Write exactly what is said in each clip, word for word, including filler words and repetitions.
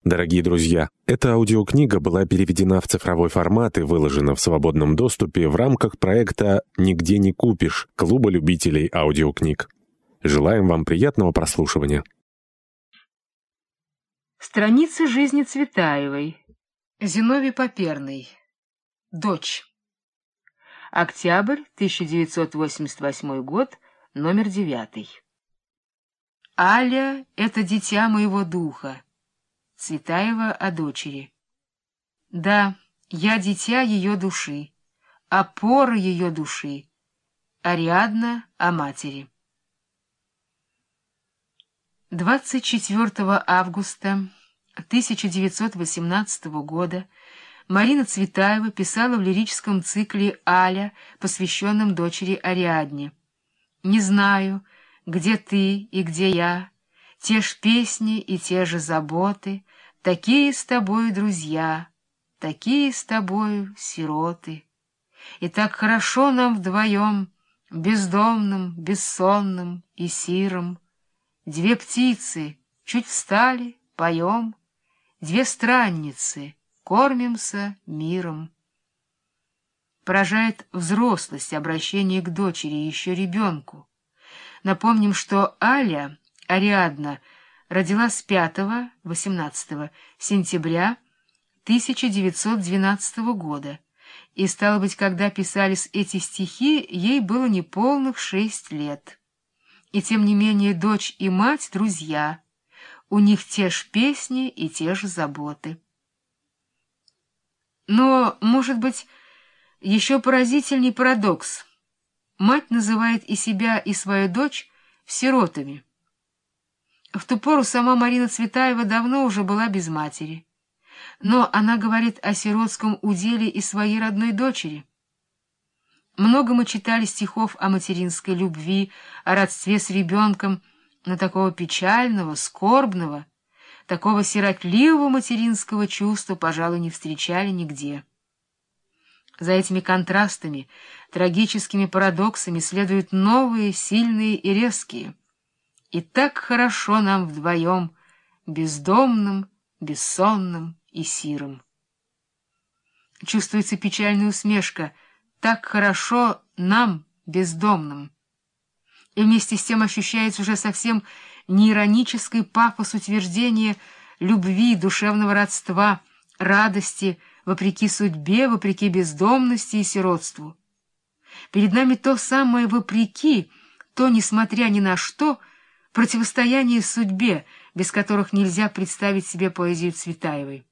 Дорогие друзья, эта аудиокнига была переведена в цифровой формат и выложена в свободном доступе в рамках проекта «Нигде не купишь» Клуба любителей аудиокниг. Желаем вам приятного прослушивания. Страницы жизни Цветаевой. Зиновий Поперный. Дочь. Октябрь, тысяча девятьсот восемьдесят восьмой год, номер девятый. Аля — это дитя моего духа. Цветаева о дочери. Да, я дитя ее души, опора ее души. Ариадна о матери. двадцать четвёртого августа тысяча девятьсот восемнадцатого года Марина Цветаева писала в лирическом цикле «Аля», посвященном дочери Ариадне. «Не знаю, где ты и где я, те ж песни и те же заботы, такие с тобою друзья, такие с тобою сироты. И так хорошо нам вдвоем, бездомным, бессонным и сирым. Две птицы чуть встали, поем, две странницы, кормимся миром». Поражает взрослость обращения к дочери, еще ребенку. Напомним, что Аля, Ариадна, родилась пятого-восемнадцатого сентября тысяча девятьсот двенадцатого года, и, стало быть, когда писались эти стихи, ей было неполных шесть лет. И тем не менее дочь и мать — друзья, у них те ж песни и те же заботы. Но, может быть, еще поразительней парадокс. Мать называет и себя, и свою дочь сиротами. В ту пору сама Марина Цветаева давно уже была без матери, но она говорит о сиротском уделе и своей родной дочери. Много мы читали стихов о материнской любви, о родстве с ребенком, но такого печального, скорбного, такого сиротливого материнского чувства, пожалуй, не встречали нигде. За этими контрастами, трагическими парадоксами следуют новые, сильные и резкие. И так хорошо нам вдвоем, бездомным, бессонным и сирым. Чувствуется печальная усмешка «так хорошо нам, бездомным». И вместе с тем ощущается уже совсем не иронический пафос утверждения любви, душевного родства, радости, вопреки судьбе, вопреки бездомности и сиротству. Перед нами то самое вопреки, то, несмотря ни на что, противостояние судьбе, без которых нельзя представить себе поэзию Цветаевой.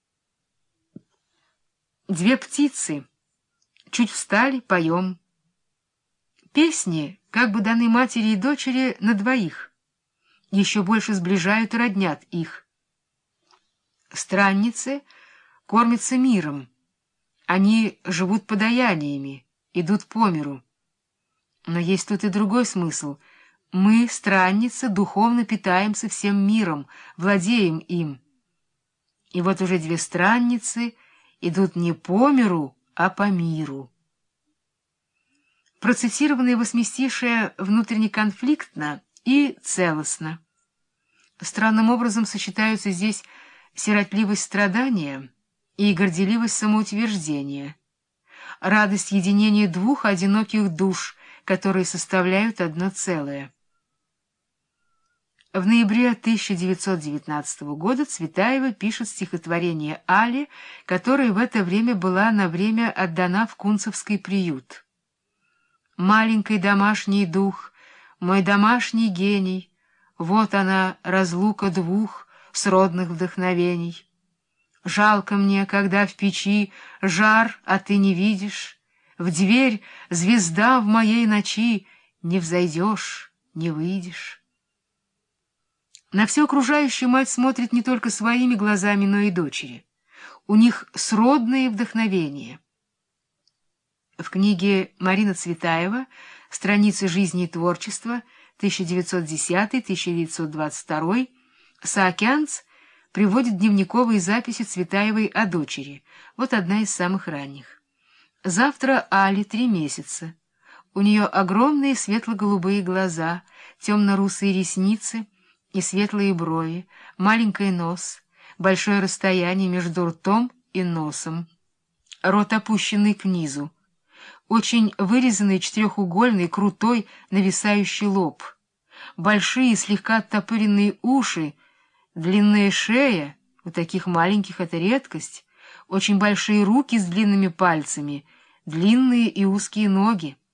Две птицы чуть встали, поем. Песни как бы даны матери и дочери на двоих, еще больше сближают и роднят их. Странницы кормятся миром, они живут подаяниями, идут по миру. Но есть тут и другой смысл. Мы, странницы, духовно питаемся всем миром, владеем им. И вот уже две странницы идут не по миру, а по миру. Процитированное восьмистишее внутренне конфликтно и целостно. Странным образом сочетаются здесь сиротливость страдания и горделивость самоутверждения, радость единения двух одиноких душ, которые составляют одно целое. В ноябре тысяча девятьсот девятнадцатого года Цветаева пишет стихотворение Али, которая в это время была на время отдана в Кунцевский приют. «Маленький домашний дух, мой домашний гений, вот она, разлука двух сродных вдохновений. Жалко мне, когда в печи жар, а ты не видишь, в дверь звезда в моей ночи, не взойдешь, не выйдешь». На все окружающее мать смотрит не только своими глазами, но и дочери. У них сродные вдохновения. В книге Марина Цветаева «Страницы жизни и творчества» тысяча девятьсот десятый — тысяча девятьсот двадцать второй Саакянц приводит дневниковые записи Цветаевой о дочери. Вот одна из самых ранних. «Завтра Али три месяца. У нее огромные светло-голубые глаза, темно-русые ресницы и светлые брови, маленький нос, большое расстояние между ртом и носом, рот опущенный к низу, очень вырезанный четырехугольный, крутой, нависающий лоб, большие, слегка оттопыренные уши, длинная шея, у таких маленьких это редкость, очень большие руки с длинными пальцами, длинные и узкие ноги.